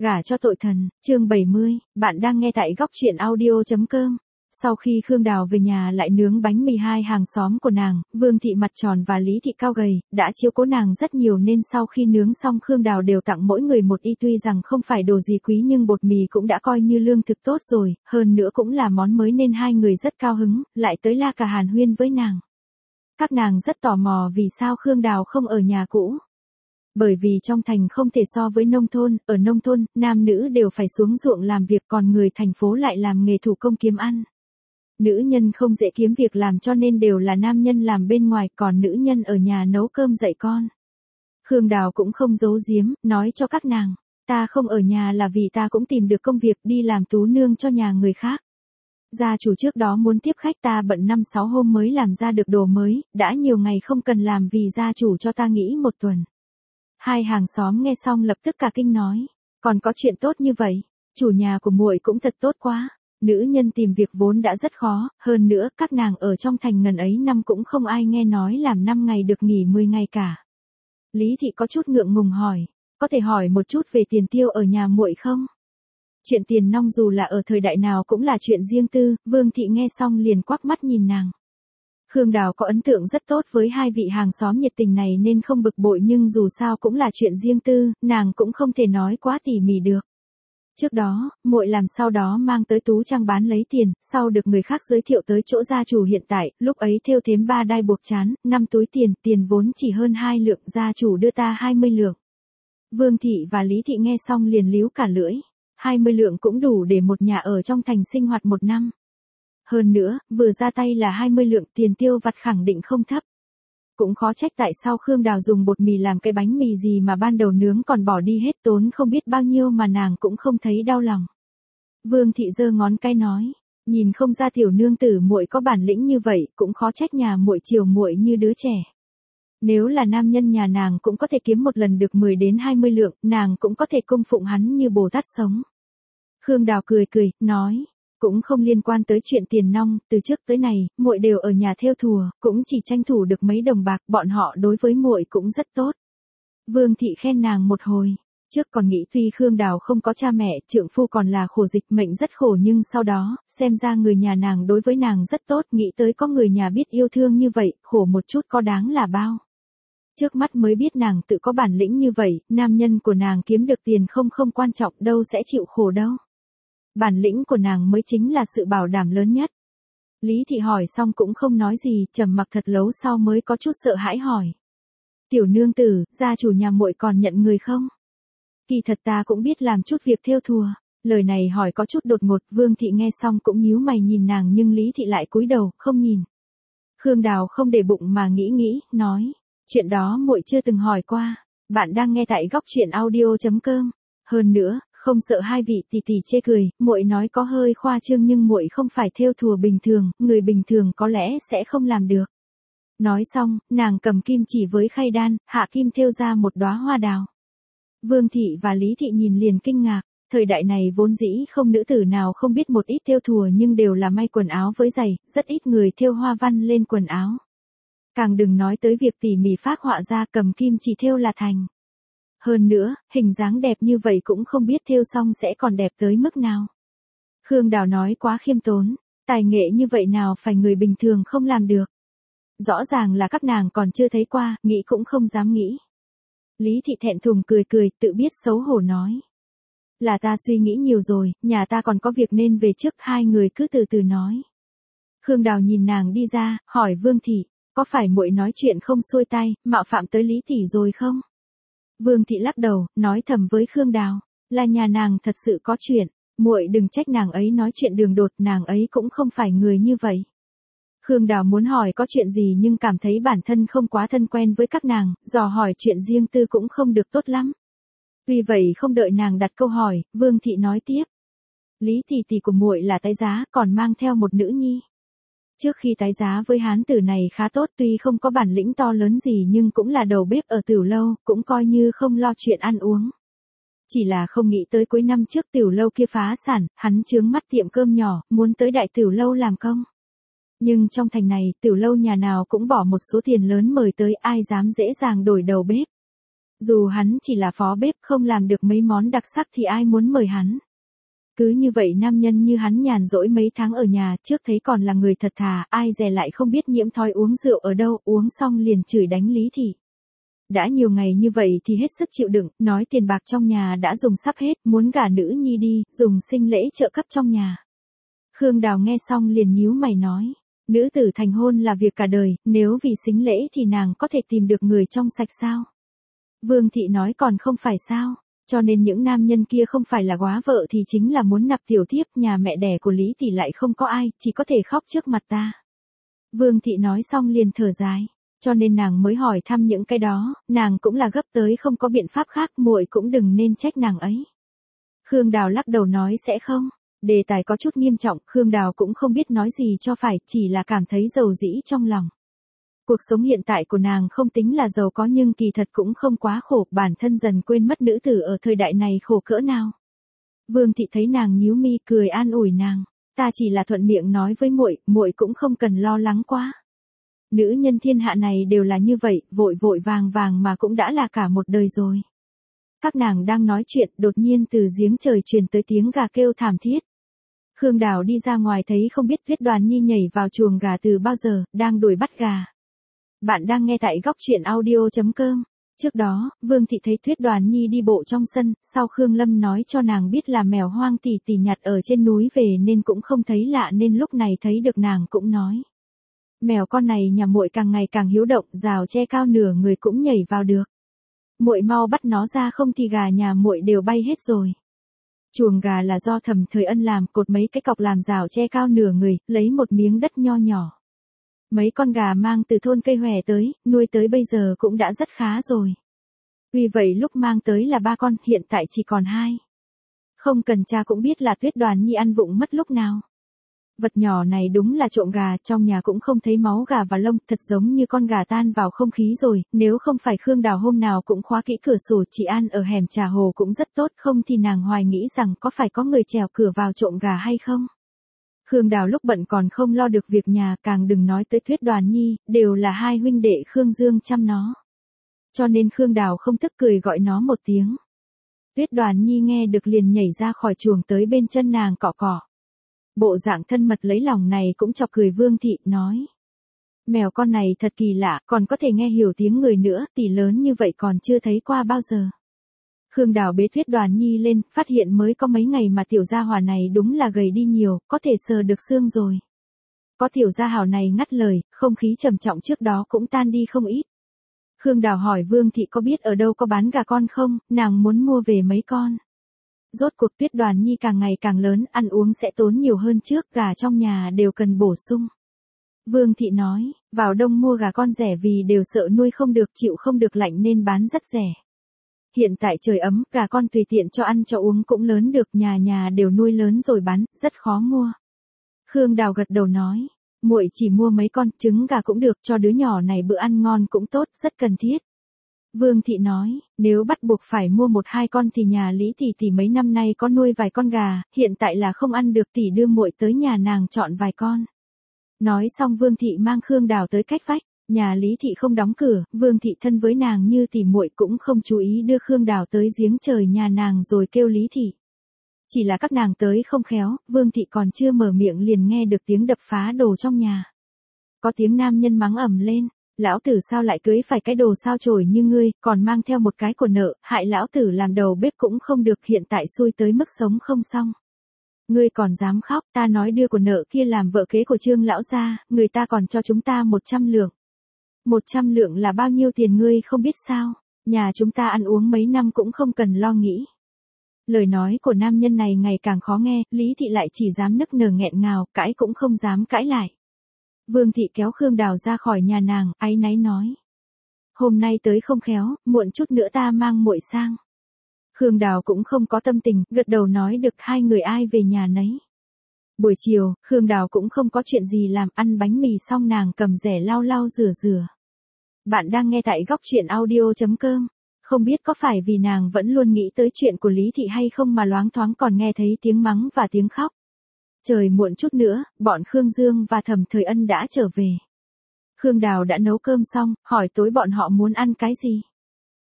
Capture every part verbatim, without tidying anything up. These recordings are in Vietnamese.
Gả cho tội thần, chương bảy mươi, bạn đang nghe tại góc truyện audio.com. Sau khi Khương Đào về nhà lại nướng bánh mì hai hàng xóm của nàng, Vương Thị mặt tròn và Lý Thị cao gầy, đã chiếu cố nàng rất nhiều nên sau khi nướng xong Khương Đào đều tặng mỗi người một y tuy rằng không phải đồ gì quý nhưng bột mì cũng đã coi như lương thực tốt rồi, hơn nữa cũng là món mới nên hai người rất cao hứng, lại tới la cà hàn huyên với nàng. Các nàng rất tò mò vì sao Khương Đào không ở nhà cũ. Bởi vì trong thành không thể so với nông thôn, ở nông thôn, nam nữ đều phải xuống ruộng làm việc còn người thành phố lại làm nghề thủ công kiếm ăn. Nữ nhân không dễ kiếm việc làm cho nên đều là nam nhân làm bên ngoài còn nữ nhân ở nhà nấu cơm dạy con. Khương Đào cũng không giấu giếm, nói cho các nàng, ta không ở nhà là vì ta cũng tìm được công việc đi làm tú nương cho nhà người khác. Gia chủ trước đó muốn tiếp khách ta bận năm sáu hôm mới làm ra được đồ mới, đã nhiều ngày không cần làm vì gia chủ cho ta nghỉ một tuần. Hai hàng xóm nghe xong lập tức cả kinh nói, còn có chuyện tốt như vậy, chủ nhà của muội cũng thật tốt quá, nữ nhân tìm việc vốn đã rất khó, hơn nữa các nàng ở trong thành ngần ấy năm cũng không ai nghe nói làm năm ngày được nghỉ mười ngày cả. Lý Thị có chút ngượng ngùng hỏi, có thể hỏi một chút về tiền tiêu ở nhà muội không? Chuyện tiền nong dù là ở thời đại nào cũng là chuyện riêng tư, Vương Thị nghe xong liền quắc mắt nhìn nàng. Khương Đào có ấn tượng rất tốt với hai vị hàng xóm nhiệt tình này nên không bực bội nhưng dù sao cũng là chuyện riêng tư, nàng cũng không thể nói quá tỉ mỉ được. Trước đó, muội làm sau đó mang tới Tú Trang bán lấy tiền, sau được người khác giới thiệu tới chỗ gia chủ hiện tại, lúc ấy thêu thếm ba đai buộc chán, năm túi tiền, tiền vốn chỉ hơn hai lượng, gia chủ đưa ta hai mươi lượng. Vương Thị và Lý Thị nghe xong liền líu cả lưỡi, hai mươi lượng cũng đủ để một nhà ở trong thành sinh hoạt một năm. Hơn nữa, vừa ra tay là hai mươi lượng tiền tiêu vặt khẳng định không thấp. Cũng khó trách tại sao Khương Đào dùng bột mì làm cái bánh mì gì mà ban đầu nướng còn bỏ đi hết tốn không biết bao nhiêu mà nàng cũng không thấy đau lòng. Vương Thị giơ ngón cái nói, nhìn không ra tiểu nương tử muội có bản lĩnh như vậy, cũng khó trách nhà muội chiều muội như đứa trẻ. Nếu là nam nhân nhà nàng cũng có thể kiếm một lần được mười đến hai mươi lượng, nàng cũng có thể cung phụng hắn như Bồ Tát sống. Khương Đào cười cười, nói, cũng không liên quan tới chuyện tiền nong, từ trước tới này, muội đều ở nhà thêu thùa, cũng chỉ tranh thủ được mấy đồng bạc, bọn họ đối với muội cũng rất tốt. Vương Thị khen nàng một hồi, trước còn nghĩ tuy Khương Đào không có cha mẹ, trượng phu còn là khổ dịch mệnh rất khổ nhưng sau đó, xem ra người nhà nàng đối với nàng rất tốt, nghĩ tới có người nhà biết yêu thương như vậy, khổ một chút có đáng là bao. Trước mắt mới biết nàng tự có bản lĩnh như vậy, nam nhân của nàng kiếm được tiền không không quan trọng đâu sẽ chịu khổ đâu. Bản lĩnh của nàng mới chính là sự bảo đảm lớn nhất. Lý Thị hỏi xong cũng không nói gì, trầm mặc thật lâu sau mới có chút sợ hãi hỏi. Tiểu nương tử, gia chủ nhà muội còn nhận người không? Kỳ thật ta cũng biết làm chút việc thêu thùa. Lời này hỏi có chút đột ngột, Vương Thị nghe xong cũng nhíu mày nhìn nàng nhưng Lý Thị lại cúi đầu, không nhìn. Khương Đào không để bụng mà nghĩ nghĩ, nói, chuyện đó muội chưa từng hỏi qua. Bạn đang nghe tại góc truyện audio.com. Hơn nữa, không sợ hai vị tỷ tỷ chê cười, muội nói có hơi khoa trương nhưng muội không phải thêu thùa bình thường, người bình thường có lẽ sẽ không làm được. Nói xong, nàng cầm kim chỉ với khay đan, hạ kim thêu ra một đóa hoa đào. Vương Thị và Lý Thị nhìn liền kinh ngạc, thời đại này vốn dĩ không nữ tử nào không biết một ít thêu thùa nhưng đều là may quần áo với giày, rất ít người thêu hoa văn lên quần áo. Càng đừng nói tới việc tỉ mỉ phác họa ra cầm kim chỉ thêu là thành. Hơn nữa, hình dáng đẹp như vậy cũng không biết thêu xong sẽ còn đẹp tới mức nào. Khương Đào nói quá khiêm tốn, tài nghệ như vậy nào phải người bình thường không làm được. Rõ ràng là các nàng còn chưa thấy qua, nghĩ cũng không dám nghĩ. Lý Thị thẹn thùng cười cười, tự biết xấu hổ nói. Là ta suy nghĩ nhiều rồi, nhà ta còn có việc nên về trước, hai người cứ từ từ nói. Khương Đào nhìn nàng đi ra, hỏi Vương Thị, có phải muội nói chuyện không xuôi tay, mạo phạm tới Lý tỷ rồi không? Vương Thị lắc đầu, nói thầm với Khương Đào, là nhà nàng thật sự có chuyện, muội đừng trách nàng ấy nói chuyện đường đột, nàng ấy cũng không phải người như vậy. Khương Đào muốn hỏi có chuyện gì nhưng cảm thấy bản thân không quá thân quen với các nàng, dò hỏi chuyện riêng tư cũng không được tốt lắm. Vì vậy không đợi nàng đặt câu hỏi, Vương Thị nói tiếp. Lý tỷ tỷ của muội là tái giá, còn mang theo một nữ nhi. Trước khi tái giá với hán tử này khá tốt, tuy không có bản lĩnh to lớn gì nhưng cũng là đầu bếp ở tiểu lâu, cũng coi như không lo chuyện ăn uống. Chỉ là không nghĩ tới cuối năm trước tiểu lâu kia phá sản, hắn chướng mắt tiệm cơm nhỏ, muốn tới đại tiểu lâu làm công. Nhưng trong thành này, tiểu lâu nhà nào cũng bỏ một số tiền lớn mời tới, ai dám dễ dàng đổi đầu bếp. Dù hắn chỉ là phó bếp không làm được mấy món đặc sắc thì ai muốn mời hắn. Cứ như vậy nam nhân như hắn nhàn rỗi mấy tháng ở nhà trước thấy còn là người thật thà, ai dè lại không biết nhiễm thói uống rượu ở đâu, uống xong liền chửi đánh Lý Thị. Đã nhiều ngày như vậy thì hết sức chịu đựng, nói tiền bạc trong nhà đã dùng sắp hết, muốn gả nữ nhi đi, dùng sinh lễ trợ cấp trong nhà. Khương Đào nghe xong liền nhíu mày nói, nữ tử thành hôn là việc cả đời, nếu vì sính lễ thì nàng có thể tìm được người trong sạch sao? Vương Thị nói còn không phải sao, cho nên những nam nhân kia không phải là góa vợ thì chính là muốn nạp tiểu thiếp, nhà mẹ đẻ của Lý Thị lại không có ai, chỉ có thể khóc trước mặt ta. Vương Thị nói xong liền thở dài, cho nên nàng mới hỏi thăm những cái đó, nàng cũng là gấp tới không có biện pháp khác, muội cũng đừng nên trách nàng ấy. Khương Đào lắc đầu nói sẽ không. Đề tài có chút nghiêm trọng, Khương Đào cũng không biết nói gì cho phải, chỉ là cảm thấy dầu dĩ trong lòng. Cuộc sống hiện tại của nàng không tính là giàu có nhưng kỳ thật cũng không quá khổ, bản thân dần quên mất nữ tử ở thời đại này khổ cỡ nào. Vương Thị thấy nàng nhíu mi cười an ủi nàng, ta chỉ là thuận miệng nói với muội, muội cũng không cần lo lắng quá. Nữ nhân thiên hạ này đều là như vậy, vội vội vàng vàng mà cũng đã là cả một đời rồi. Các nàng đang nói chuyện, đột nhiên từ giếng trời truyền tới tiếng gà kêu thảm thiết. Khương Đào đi ra ngoài thấy không biết Tuyết Đoàn Nhi nhảy vào chuồng gà từ bao giờ, đang đuổi bắt gà. Bạn đang nghe tại góc truyện audio chấm com. Trước đó, Vương Thị thấy Tuyết Đoàn Nhi đi bộ trong sân, sau Khương Lâm nói cho nàng biết là mèo hoang tỷ tỷ nhặt ở trên núi về nên cũng không thấy lạ, nên lúc này thấy được nàng cũng nói. Mèo con này nhà muội càng ngày càng hiếu động, rào tre cao nửa người cũng nhảy vào được. Muội mau bắt nó ra không thì gà nhà muội đều bay hết rồi. Chuồng gà là do Thẩm Thời Ân làm, cột mấy cái cọc làm rào tre cao nửa người, lấy một miếng đất nho nhỏ. Mấy con gà mang từ thôn Cây Hòe tới, nuôi tới bây giờ cũng đã rất khá rồi. Vì vậy lúc mang tới là ba con, hiện tại chỉ còn hai. Không cần tra cũng biết là Tuyết Đoàn Nhi ăn vụng mất lúc nào. Vật nhỏ này đúng là trộm gà, trong nhà cũng không thấy máu gà và lông, thật giống như con gà tan vào không khí rồi, nếu không phải Khương Đào hôm nào cũng khóa kỹ cửa sổ, chị ăn ở hẻm trà hồ cũng rất tốt, không thì nàng hoài nghĩ rằng có phải có người trèo cửa vào trộm gà hay không. Khương Đào lúc bận còn không lo được việc nhà, càng đừng nói tới Tuyết Đoàn Nhi, đều là hai huynh đệ Khương Dương chăm nó. Cho nên Khương Đào không tức cười gọi nó một tiếng. Tuyết Đoàn Nhi nghe được liền nhảy ra khỏi chuồng tới bên chân nàng cọ cọ. Bộ dạng thân mật lấy lòng này cũng chọc cười Vương Thị, nói. Mèo con này thật kỳ lạ, còn có thể nghe hiểu tiếng người nữa, tỷ lớn như vậy còn chưa thấy qua bao giờ. Khương Đào bế Tuyết Đoàn Nhi lên, phát hiện mới có mấy ngày mà tiểu gia hỏa này đúng là gầy đi nhiều, có thể sờ được xương rồi. Có tiểu gia hảo này ngắt lời, không khí trầm trọng trước đó cũng tan đi không ít. Khương Đào hỏi Vương Thị có biết ở đâu có bán gà con không, nàng muốn mua về mấy con. Rốt cuộc Tuyết Đoàn Nhi càng ngày càng lớn, ăn uống sẽ tốn nhiều hơn trước, gà trong nhà đều cần bổ sung. Vương Thị nói, vào đông mua gà con rẻ vì đều sợ nuôi không được, chịu không được lạnh nên bán rất rẻ. Hiện tại trời ấm, gà con tùy tiện cho ăn cho uống cũng lớn được, nhà nhà đều nuôi lớn rồi bán, rất khó mua. Khương Đào gật đầu nói, muội chỉ mua mấy con, trứng gà cũng được, cho đứa nhỏ này bữa ăn ngon cũng tốt, rất cần thiết. Vương Thị nói, nếu bắt buộc phải mua một hai con thì nhà Lý tỷ tỷ mấy năm nay có nuôi vài con gà, hiện tại là không ăn được, tỷ đưa muội tới nhà nàng chọn vài con. Nói xong Vương Thị mang Khương Đào tới cách vách, nhà Lý Thị không đóng cửa, Vương Thị thân với nàng như tỷ muội cũng không chú ý đưa Khương Đào tới giếng trời nhà nàng rồi kêu Lý Thị. Chỉ là các nàng tới không khéo, Vương Thị còn chưa mở miệng liền nghe được tiếng đập phá đồ trong nhà. Có tiếng nam nhân mắng ầm lên. Lão tử sao lại cưới phải cái đồ sao chổi như ngươi, còn mang theo một cái của nợ, hại lão tử làm đầu bếp cũng không được, hiện tại xui tới mức sống không xong. Ngươi còn dám khóc, ta nói đưa của nợ kia làm vợ kế của Trương lão gia, người ta còn cho chúng ta một trăm lượng. Một trăm lượng là bao nhiêu tiền ngươi không biết sao, nhà chúng ta ăn uống mấy năm cũng không cần lo nghĩ. Lời nói của nam nhân này ngày càng khó nghe, Lý Thị lại chỉ dám nức nở nghẹn ngào, cãi cũng không dám cãi lại. Vương Thị kéo Khương Đào ra khỏi nhà nàng, áy náy nói. Hôm nay tới không khéo, muộn chút nữa ta mang muội sang. Khương Đào cũng không có tâm tình, gật đầu nói được, hai người ai về nhà nấy. Buổi chiều, Khương Đào cũng không có chuyện gì làm, ăn bánh mì xong nàng cầm rẻ lau lau rửa rửa. Bạn đang nghe tại góc truyện audio chấm com. Không biết có phải vì nàng vẫn luôn nghĩ tới chuyện của Lý Thị hay không mà loáng thoáng còn nghe thấy tiếng mắng và tiếng khóc. Trời muộn chút nữa, bọn Khương Dương và Thẩm Thời Ân đã trở về. Khương Đào đã nấu cơm xong, hỏi tối bọn họ muốn ăn cái gì.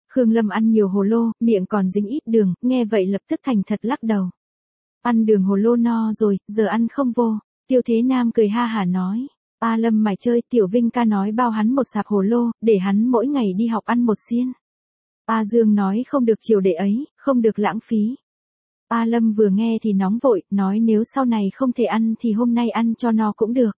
Khương Lâm ăn nhiều hồ lô, miệng còn dính ít đường, nghe vậy lập tức thành thật lắc đầu. Ăn đường hồ lô no rồi, giờ ăn không vô. Tiêu Thế Nam cười ha hả nói. A Lâm mày chơi, Tiểu Vinh ca nói bao hắn một sạp hồ lô, để hắn mỗi ngày đi học ăn một xiên. A Dương nói không được chiều đệ ấy, không được lãng phí. A Lâm vừa nghe thì nóng vội, nói nếu sau này không thể ăn thì hôm nay ăn cho no cũng được.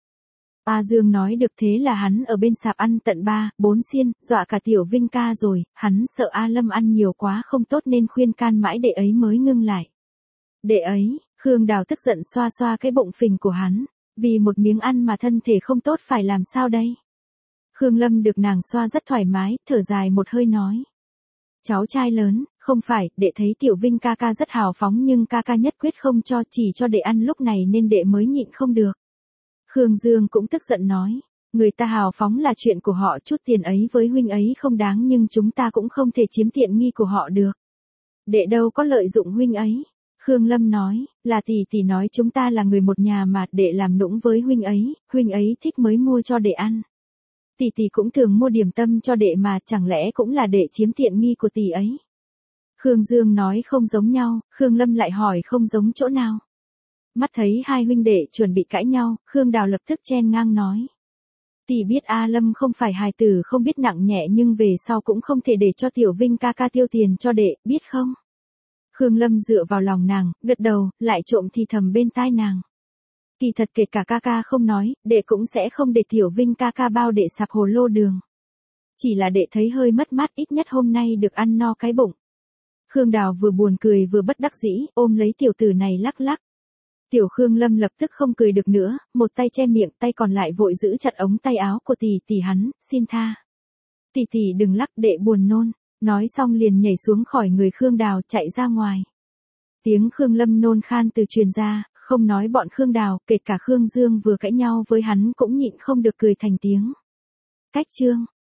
A Dương nói được, thế là hắn ở bên sạp ăn tận ba, bốn xiên, dọa cả Tiểu Vinh ca rồi, hắn sợ A Lâm ăn nhiều quá không tốt nên khuyên can mãi đệ ấy mới ngưng lại. Đệ ấy, Khương Đào tức giận xoa xoa cái bụng phình của hắn, vì một miếng ăn mà thân thể không tốt phải làm sao đây? Khương Lâm được nàng xoa rất thoải mái, thở dài một hơi nói. Cháu trai lớn, không phải, đệ thấy Tiểu Vinh ca ca rất hào phóng nhưng ca ca nhất quyết không cho, chỉ cho đệ ăn lúc này nên đệ mới nhịn không được. Khương Dương cũng tức giận nói, người ta hào phóng là chuyện của họ, chút tiền ấy với huynh ấy không đáng nhưng chúng ta cũng không thể chiếm tiện nghi của họ được. Đệ đâu có lợi dụng huynh ấy. Khương Lâm nói, là tỷ tỷ nói chúng ta là người một nhà mà, đệ làm nũng với huynh ấy, huynh ấy thích mới mua cho đệ ăn. Tỷ tỷ cũng thường mua điểm tâm cho đệ mà, chẳng lẽ cũng là đệ chiếm tiện nghi của tỷ ấy. Khương Dương nói không giống nhau, Khương Lâm lại hỏi không giống chỗ nào. Mắt thấy hai huynh đệ chuẩn bị cãi nhau, Khương Đào lập tức chen ngang nói. Tỷ biết A Lâm không phải hài tử không biết nặng nhẹ nhưng về sau cũng không thể để cho Tiểu Vinh ca ca tiêu tiền cho đệ, biết không? Khương Lâm dựa vào lòng nàng, gật đầu, lại trộm thì thầm bên tai nàng. Kỳ thật kể cả ca ca không nói, đệ cũng sẽ không để Tiểu Vinh ca ca bao đệ sạp hồ lô đường. Chỉ là đệ thấy hơi mất mát, ít nhất hôm nay được ăn no cái bụng. Khương Đào vừa buồn cười vừa bất đắc dĩ, ôm lấy tiểu tử này lắc lắc. Tiểu Khương Lâm lập tức không cười được nữa, một tay che miệng, tay còn lại vội giữ chặt ống tay áo của tỷ tỷ hắn, xin tha. Tỷ tỷ đừng lắc, đệ buồn nôn. Nói xong liền nhảy xuống khỏi người Khương Đào chạy ra ngoài. Tiếng Khương Lâm nôn khan từ truyền ra, không nói bọn Khương Đào, kể cả Khương Dương vừa cãi nhau với hắn cũng nhịn không được cười thành tiếng. Cách chương